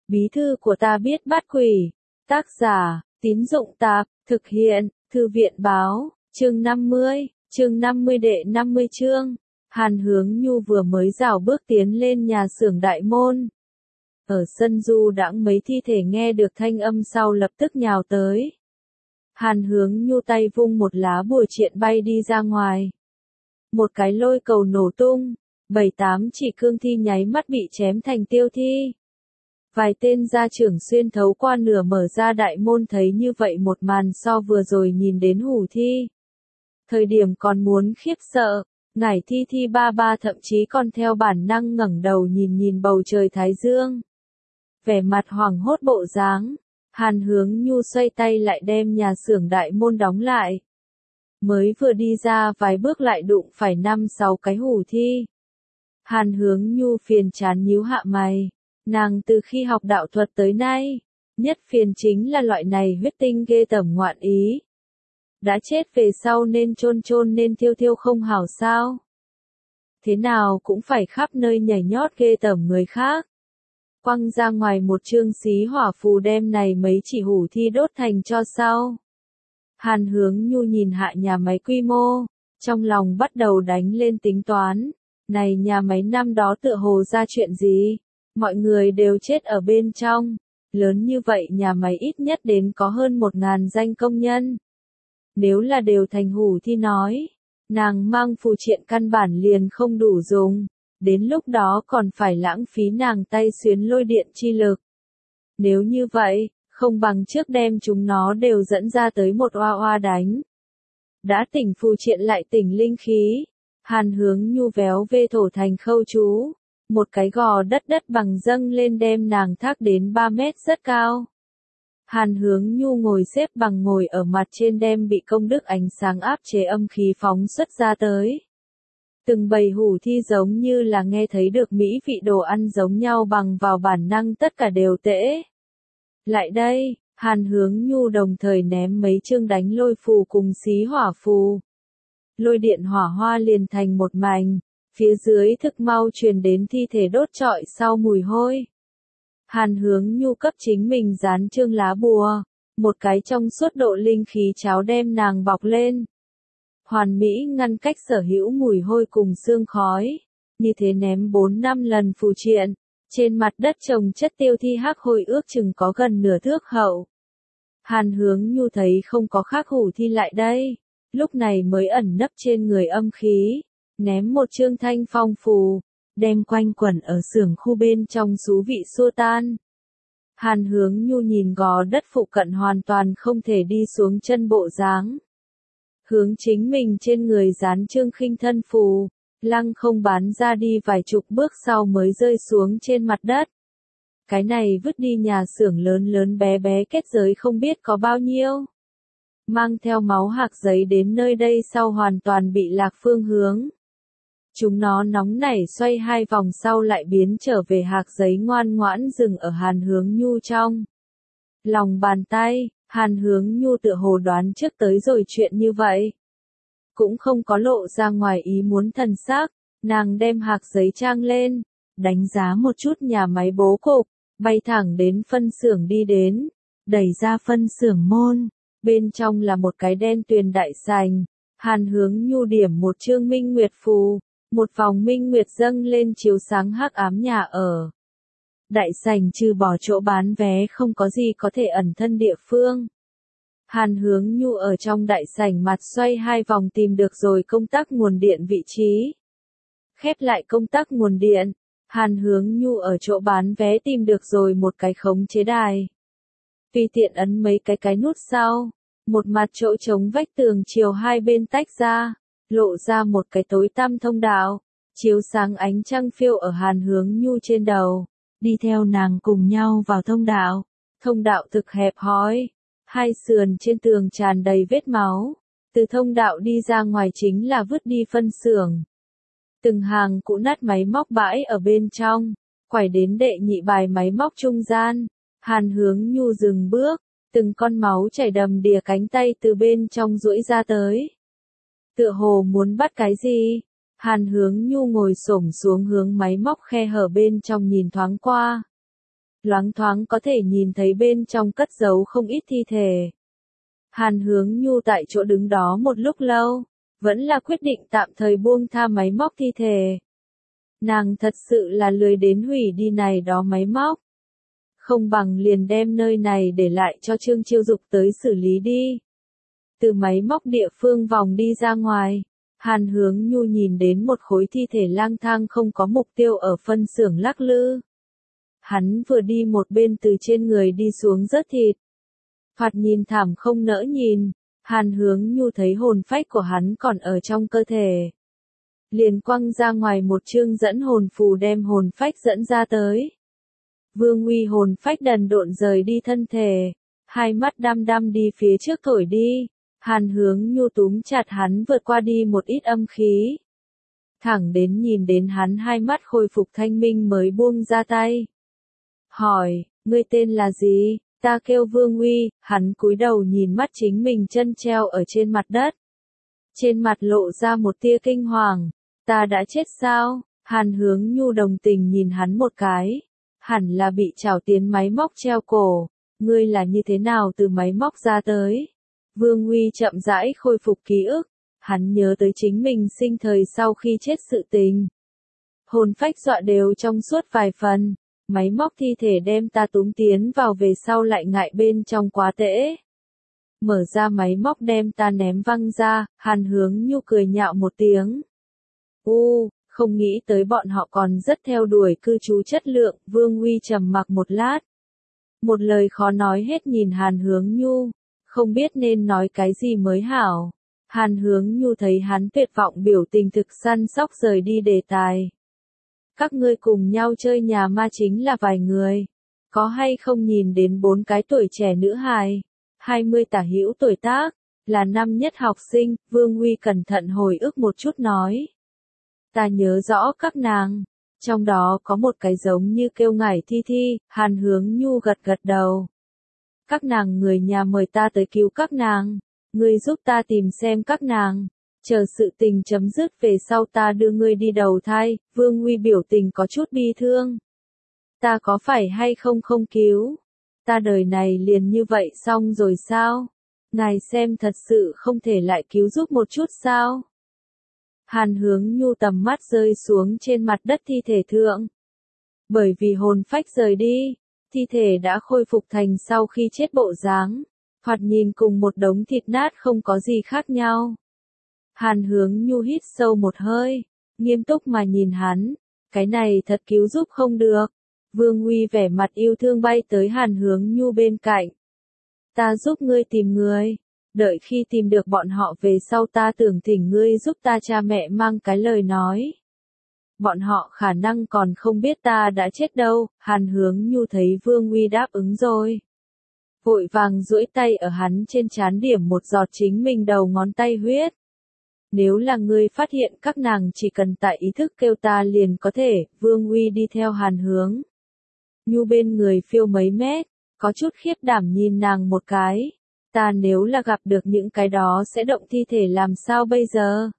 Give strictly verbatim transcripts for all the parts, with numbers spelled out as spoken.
Bí thư của ta biết bắt quỷ. Tác giả, Tín Dụng Tạp, thực hiện, Thư viện Báo, chương năm mươi, chương năm mươi đệ năm mươi chương. Hàn Hướng Nhu vừa mới rảo bước tiến lên nhà xưởng đại môn. Ở sân du đãng mấy thi thể nghe được thanh âm sau lập tức nhào tới. Hàn Hướng Nhu tay vung một lá bùa triện bay đi ra ngoài. Một cái lôi cầu nổ tung, bảy tám chỉ cương thi nháy mắt bị chém thành tiêu thi. Vài tên gia trưởng xuyên thấu qua nửa mở ra đại môn thấy như vậy một màn so vừa rồi nhìn đến hủ thi. Thời điểm còn muốn khiếp sợ, ngải thi thi ba ba thậm chí còn theo bản năng ngẩng đầu nhìn nhìn bầu trời thái dương. Vẻ mặt hoảng hốt bộ dáng, Hàn Hướng Nhu xoay tay lại đem nhà xưởng đại môn đóng lại. Mới vừa đi ra vài bước lại đụng phải năm sáu cái hủ thi. Hàn Hướng Nhu phiền chán nhíu hạ mày. Nàng từ khi học đạo thuật tới nay, nhất phiền chính là loại này huyết tinh ghê tởm ngoạn ý. Đã chết về sau nên chôn chôn nên thiêu thiêu không hảo sao? Thế nào cũng phải khắp nơi nhảy nhót ghê tởm người khác. Quăng ra ngoài một chương xí hỏa phù đem này mấy chỉ hủ thi đốt thành cho sau. Hàn Hướng Nhu nhìn hạ nhà máy quy mô, trong lòng bắt đầu đánh lên tính toán. Này nhà máy năm đó tựa hồ ra chuyện gì? Mọi người đều chết ở bên trong. Lớn như vậy nhà máy ít nhất đến có hơn một ngàn danh công nhân. Nếu là đều thành hủ thi nói, nàng mang phù triện căn bản liền không đủ dùng. Đến lúc đó còn phải lãng phí nàng tay xuyến lôi điện chi lực. Nếu như vậy, không bằng trước đem chúng nó đều dẫn ra tới một oa oa đánh. Đã tỉnh phù triện lại tỉnh linh khí. Hàn Hướng Nhu véo vê thổ thành khâu chú. Một cái gò đất đất bằng dâng lên đem nàng thác đến ba mét rất cao. Hàn Hướng Nhu ngồi xếp bằng ngồi ở mặt trên đem bị công đức ánh sáng áp chế âm khí phóng xuất ra tới. Từng bầy hủ thi giống như là nghe thấy được mỹ vị đồ ăn giống nhau bằng vào bản năng tất cả đều tễ. Lại đây, Hàn Hướng Nhu đồng thời ném mấy chương đánh lôi phù cùng xí hỏa phù. Lôi điện hỏa hoa liền thành một mảnh. Phía dưới thực mau truyền đến thi thể đốt trọi sau mùi hôi. Hàn Hướng Nhu cấp chính mình dán chương lá bùa, một cái trong suốt độ linh khí cháo đem nàng bọc lên. Hoàn mỹ ngăn cách sở hữu mùi hôi cùng sương khói, như thế ném bốn năm lần phù triện, trên mặt đất trồng chất tiêu thi hắc hôi ước chừng có gần nửa thước hậu. Hàn Hướng Nhu thấy không có khác hủ thi lại đây, lúc này mới ẩn nấp trên người âm khí. Ném một chương thanh phong phù, đem quanh quẩn ở xưởng khu bên trong xú vị xua tan. Hàn Hướng Nhu nhìn gò đất phụ cận hoàn toàn không thể đi xuống chân bộ dáng. Hướng chính mình trên người dán chương khinh thân phù, lăng không bán ra đi vài chục bước sau mới rơi xuống trên mặt đất. Cái này vứt đi nhà xưởng lớn lớn bé bé kết giới không biết có bao nhiêu. Mang theo máu hạc giấy đến nơi đây sau hoàn toàn bị lạc phương hướng. Chúng nó nóng nảy xoay hai vòng sau lại biến trở về hạc giấy ngoan ngoãn dừng ở Hàn Hướng Nhu trong lòng bàn tay. Hàn Hướng Nhu tựa hồ đoán trước tới rồi chuyện như vậy. Cũng không có lộ ra ngoài ý muốn thần sắc, nàng đem hạc giấy trang lên, đánh giá một chút nhà máy bố cục, bay thẳng đến phân xưởng đi đến, đẩy ra phân xưởng môn, bên trong là một cái đen tuyền đại sành. Hàn Hướng Nhu điểm một chương minh nguyệt phù, một vòng minh nguyệt dâng lên chiếu sáng hắc ám nhà ở. Đại sảnh trừ bỏ chỗ bán vé không có gì có thể ẩn thân địa phương. Hàn Hướng Nhu ở trong đại sảnh mặt xoay hai vòng tìm được rồi công tắc nguồn điện vị trí. Khép lại công tắc nguồn điện, Hàn Hướng Nhu ở chỗ bán vé tìm được rồi một cái khống chế đài. Tùy tiện ấn mấy cái cái nút sau, một mặt chỗ chống vách tường chiều hai bên tách ra, lộ ra một cái tối tăm thông đạo, chiếu sáng ánh trăng phiêu ở Hàn Hướng Nhu trên đầu. Đi theo nàng cùng nhau vào thông đạo. Thông đạo thực hẹp hòi, hai sườn trên tường tràn đầy vết máu. Từ thông đạo đi ra ngoài chính là vứt đi phân xưởng. Từng hàng cũ nát máy móc bãi ở bên trong, quải đến đệ nhị bài máy móc trung gian. Hàn Hướng Nhu dừng bước, từng con máu chảy đầm đìa cánh tay từ bên trong duỗi ra tới. Tựa hồ muốn bắt cái gì? Hàn Hướng Nhu ngồi xổm xuống hướng máy móc khe hở bên trong nhìn thoáng qua. loáng thoáng có thể nhìn thấy bên trong cất giấu không ít thi thể. Hàn Hướng Nhu tại chỗ đứng đó một lúc lâu, vẫn là quyết định tạm thời buông tha máy móc thi thể. Nàng thật sự là lười đến hủy đi này đó máy móc. Không bằng liền đem nơi này để lại cho Trương Chiêu Dục tới xử lý đi. Từ máy móc địa phương vòng đi ra ngoài, Hàn Hướng Nhu nhìn đến một khối thi thể lang thang không có mục tiêu ở phân xưởng lắc lư. Hắn vừa đi một bên từ trên người đi xuống rớt thịt. Thoạt nhìn thảm không nỡ nhìn, Hàn Hướng Nhu thấy hồn phách của hắn còn ở trong cơ thể. Liền quăng ra ngoài một chương dẫn hồn phù đem hồn phách dẫn ra tới. Vương Uy hồn phách đần độn rời đi thân thể, hai mắt đăm đăm đi phía trước thổi đi. Hàn Hướng Nhu túm chặt hắn vượt qua đi một ít âm khí. Thẳng đến nhìn đến hắn hai mắt khôi phục thanh minh mới buông ra tay. Hỏi, ngươi tên là gì? Ta kêu Vương Uy. Hắn cúi đầu nhìn mắt chính mình chân treo ở trên mặt đất. Trên mặt lộ ra một tia kinh hoàng. Ta đã chết sao? Hàn Hướng Nhu đồng tình nhìn hắn một cái. Hẳn là bị trảo tiến máy móc treo cổ. Ngươi là như thế nào từ máy móc ra tới? Vương Uy chậm rãi khôi phục ký ức. Hắn nhớ tới chính mình sinh thời sau khi chết sự tình. Hồn phách dọa đều trong suốt vài phần. Máy móc thi thể đem ta túm tiến vào về sau lại ngại bên trong quá tễ. Mở ra máy móc đem ta ném văng ra, Hàn Hướng Nhu cười nhạo một tiếng. U, không nghĩ tới bọn họ còn rất theo đuổi cư trú chất lượng, Vương Uy trầm mặc một lát. Một lời khó nói hết nhìn Hàn Hướng Nhu, không biết nên nói cái gì mới hảo. Hàn Hướng Nhu thấy hắn tuyệt vọng biểu tình thực săn sóc rời đi đề tài. Các ngươi cùng nhau chơi nhà ma chính là vài người. Có hay không nhìn đến bốn cái tuổi trẻ nữ hài, hai mươi tả hữu tuổi tác, là năm nhất học sinh, Vương Uy cẩn thận hồi ức một chút nói. Ta nhớ rõ các nàng, trong đó có một cái giống như kêu ngải Thi Thi, Hàn Hướng Nhu gật gật đầu. Các nàng người nhà mời ta tới cứu các nàng, ngươi giúp ta tìm xem các nàng. Chờ sự tình chấm dứt về sau ta đưa ngươi đi đầu thai, Vương Uy biểu tình có chút bi thương. Ta có phải hay không không cứu? Ta đời này liền như vậy xong rồi sao? Ngài xem thật sự không thể lại cứu giúp một chút sao? Hàn Hướng Nhu tầm mắt rơi xuống trên mặt đất thi thể thượng. Bởi vì hồn phách rời đi, thi thể đã khôi phục thành sau khi chết bộ dáng, thoạt nhìn cùng một đống thịt nát không có gì khác nhau. Hàn Hướng Nhu hít sâu một hơi, nghiêm túc mà nhìn hắn, cái này thật cứu giúp không được. Vương Uy vẻ mặt yêu thương bay tới Hàn Hướng Nhu bên cạnh. Ta giúp ngươi tìm người, đợi khi tìm được bọn họ về sau ta tưởng thỉnh ngươi giúp ta cha mẹ mang cái lời nói. Bọn họ khả năng còn không biết ta đã chết đâu. Hàn Hướng Nhu thấy Vương Uy đáp ứng rồi. Vội vàng duỗi tay ở hắn trên trán điểm một giọt chính mình đầu ngón tay huyết. Nếu là ngươi phát hiện các nàng chỉ cần tại ý thức kêu ta liền có thể, Vương Uy đi theo Hàn Hướng Nhu bên người phiêu mấy mét, có chút khiếp đảm nhìn nàng một cái. Ta nếu là gặp được những cái đó sẽ động thi thể làm sao bây giờ?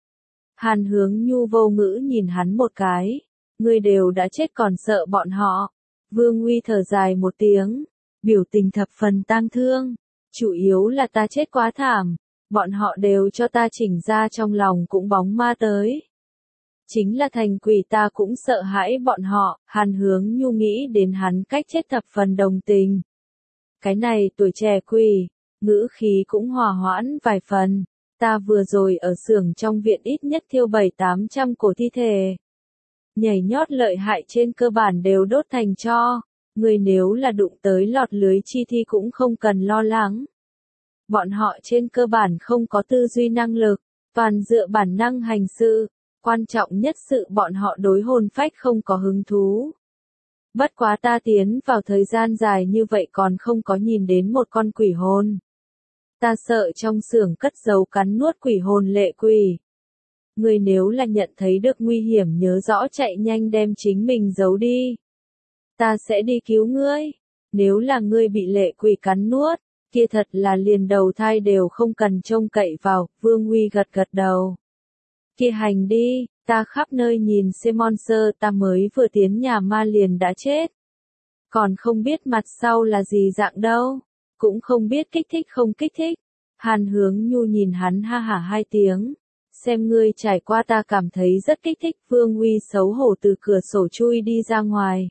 Hàn Hướng Nhu vô ngữ nhìn hắn một cái. Ngươi đều đã chết còn sợ bọn họ. Vương Uy thở dài một tiếng, biểu tình thập phần tang thương. Chủ yếu là ta chết quá thảm. Bọn họ đều cho ta chỉnh ra trong lòng cũng bóng ma tới. Chính là thành quỷ ta cũng sợ hãi bọn họ. Hàn Hướng Nhu nghĩ đến hắn cách chết thập phần đồng tình. Cái này tuổi trẻ quỷ, ngữ khí cũng hòa hoãn vài phần. Ta vừa rồi ở xưởng trong viện ít nhất thiêu bảy tám trăm cổ thi thể. Nhảy nhót lợi hại trên cơ bản đều đốt thành tro. Người nếu là đụng tới lọt lưới chi thi cũng không cần lo lắng. Bọn họ trên cơ bản không có tư duy năng lực, toàn dựa bản năng hành sự. Quan trọng nhất sự bọn họ đối hồn phách không có hứng thú. Bất quá ta tiến vào thời gian dài như vậy còn không có nhìn đến một con quỷ hồn. Ta sợ trong xưởng cất giấu cắn nuốt quỷ hồn lệ quỷ. Ngươi nếu là nhận thấy được nguy hiểm nhớ rõ chạy nhanh đem chính mình giấu đi. Ta sẽ đi cứu ngươi. Nếu là ngươi bị lệ quỷ cắn nuốt, kia thật là liền đầu thai đều không cần trông cậy vào. Vương Uy gật gật đầu. Kia hành đi, ta khắp nơi nhìn xem monster ta mới vừa tiến nhà ma liền đã chết. còn không biết mặt sau là gì dạng đâu, cũng không biết kích thích không kích thích. Hàn Hướng Nhu nhìn hắn ha hả hai tiếng, xem ngươi trải qua ta cảm thấy rất kích thích. Vương Uy xấu hổ từ cửa sổ chui đi ra ngoài.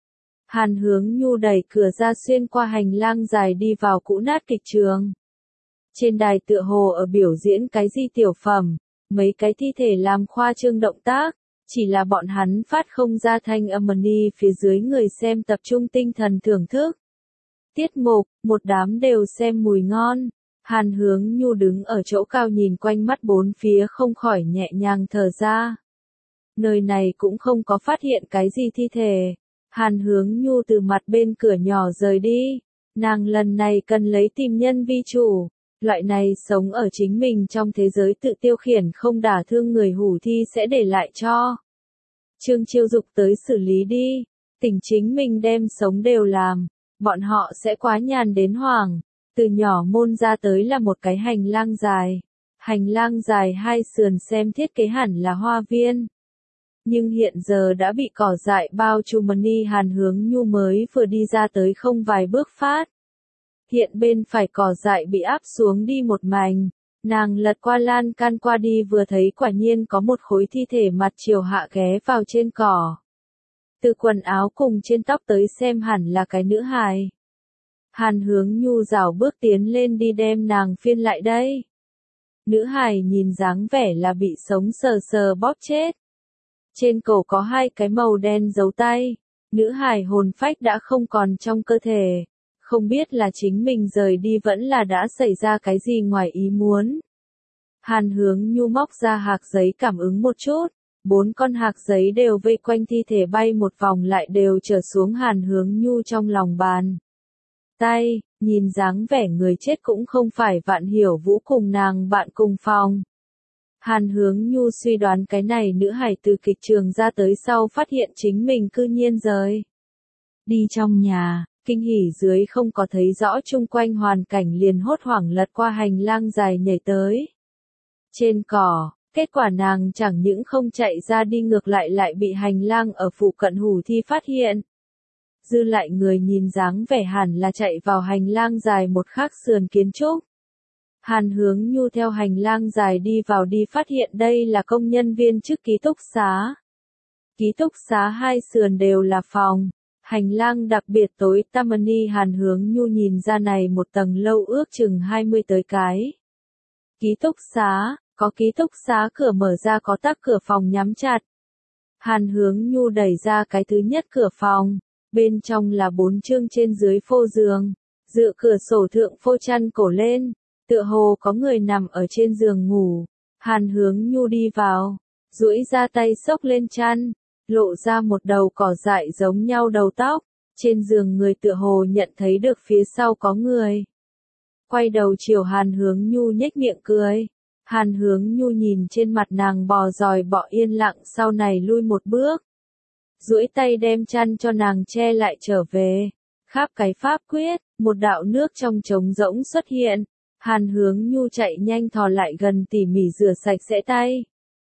Hàn Hướng Nhu đẩy cửa ra xuyên qua hành lang dài đi vào cũ nát kịch trường. Trên đài tựa hồ ở biểu diễn cái gì tiểu phẩm, mấy cái thi thể làm khoa trương động tác, chỉ là bọn hắn phát không ra thanh âm ni phía dưới người xem tập trung tinh thần thưởng thức. Tiết mục, một đám đều xem mùi ngon. Hàn Hướng Nhu đứng ở chỗ cao nhìn quanh mắt bốn phía không khỏi nhẹ nhàng thở ra. Nơi này cũng không có phát hiện cái gì thi thể. Hàn Hướng Nhu từ mặt bên cửa nhỏ rời đi. Nàng lần này cần lấy tìm nhân vi chủ. Loại này sống ở chính mình trong thế giới tự tiêu khiển không đả thương người hủ thi sẽ để lại cho Trương Chiêu Dục tới xử lý đi. Tỉnh chính mình đem sống đều làm. Bọn họ sẽ quá nhàn đến hoảng. Từ nhỏ môn ra tới là một cái hành lang dài. Hành lang dài hai sườn xem thiết kế hẳn là hoa viên. Nhưng hiện giờ đã bị cỏ dại bao trùm. Ni Hàn Hướng Nhu mới vừa đi ra tới không vài bước phát. Hiện bên phải cỏ dại bị áp xuống đi một mảnh. Nàng lật qua lan can qua đi vừa thấy quả nhiên có một khối thi thể mặt chiều hạ ghé vào trên cỏ. Từ quần áo cùng trên tóc tới xem hẳn là cái nữ hài. Hàn Hướng Nhu rảo bước tiến lên đi đem nàng phiên lại đây. Nữ hài nhìn dáng vẻ là bị sống sờ sờ bóp chết. Trên cổ có hai cái màu đen dấu tay. Nữ hài hồn phách đã không còn trong cơ thể. Không biết là chính mình rời đi vẫn là đã xảy ra cái gì ngoài ý muốn. Hàn Hướng Nhu móc ra hạc giấy cảm ứng một chút. Bốn con hạc giấy đều vây quanh thi thể bay một vòng lại đều trở xuống Hàn Hướng Nhu trong lòng bàn tay, nhìn dáng vẻ người chết cũng không phải Vạn Hiểu Vũ cùng nàng bạn cùng phòng. Hàn Hướng Nhu suy đoán cái này nữ hài từ kịch trường ra tới sau phát hiện chính mình cư nhiên rời đi trong nhà, kinh hỉ dưới không có thấy rõ chung quanh hoàn cảnh liền hốt hoảng lật qua hành lang dài nhảy tới trên cỏ. Kết quả nàng chẳng những không chạy ra đi ngược lại lại bị hành lang ở phụ cận hủ thi phát hiện. Dư lại người nhìn dáng vẻ hẳn là chạy vào hành lang dài một khác sườn kiến trúc. Hàn Hướng Nhu theo hành lang dài đi vào đi phát hiện đây là công nhân viên chức ký túc xá. Ký túc xá hai sườn đều là phòng. Hành lang đặc biệt tối tăm. Ni Hàn Hướng Nhu nhìn ra này một tầng lâu ước chừng hai mươi tới cái. Ký túc xá. Có ký túc xá cửa mở ra có tắc cửa phòng nhắm chặt. Hàn Hướng Nhu đẩy ra cái thứ nhất cửa phòng. Bên trong là bốn chương trên dưới phô giường. Dựa cửa sổ thượng phô chăn cổ lên. Tựa hồ có người nằm ở trên giường ngủ. Hàn Hướng Nhu đi vào. Duỗi ra tay xốc lên chăn. Lộ ra một đầu cỏ dại giống nhau đầu tóc. Trên giường người tựa hồ nhận thấy được phía sau có người. Quay đầu chiều Hàn Hướng Nhu nhếch miệng cười. Hàn Hướng Nhu nhìn trên mặt nàng bò dòi bọ yên lặng sau này lui một bước. Duỗi tay đem chăn cho nàng che lại trở về. Kháp cái pháp quyết, một đạo nước trong trống rỗng xuất hiện. Hàn Hướng Nhu chạy nhanh thò lại gần tỉ mỉ rửa sạch sẽ tay.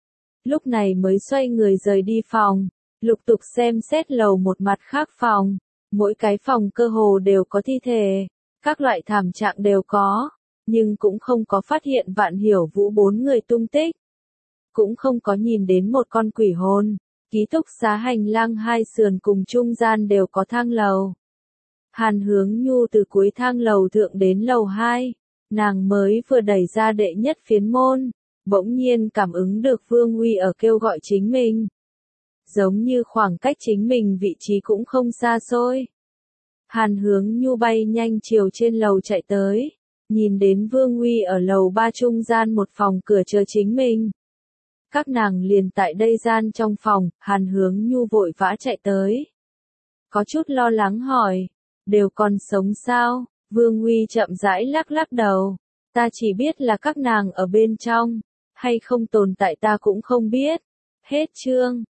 Lúc này mới xoay người rời đi phòng. Lục tục xem xét lầu một mặt khác phòng. Mỗi cái phòng cơ hồ đều có thi thể. Các loại thảm trạng đều có. Nhưng cũng không có phát hiện Vạn Hiểu Vũ bốn người tung tích. Cũng không có nhìn đến một con quỷ hồn. Ký túc xá hành lang hai sườn cùng trung gian đều có thang lầu. Hàn Hướng Nhu từ cuối thang lầu thượng đến lầu hai. Nàng mới vừa đẩy ra đệ nhất phiến môn. Bỗng nhiên cảm ứng được Vương Huy ở kêu gọi chính mình. Giống như khoảng cách chính mình vị trí cũng không xa xôi. Hàn Hướng Nhu bay nhanh chiều trên lầu chạy tới. Nhìn đến Vương Huy ở lầu ba trung gian một phòng cửa chờ chính mình. Các nàng liền tại đây gian trong phòng, Hàn Hướng Nhu vội vã chạy tới. Có chút lo lắng hỏi, đều còn sống sao? Vương Huy chậm rãi lắc lắc đầu. Ta chỉ biết là các nàng ở bên trong, hay không tồn tại ta cũng không biết. Hết chương.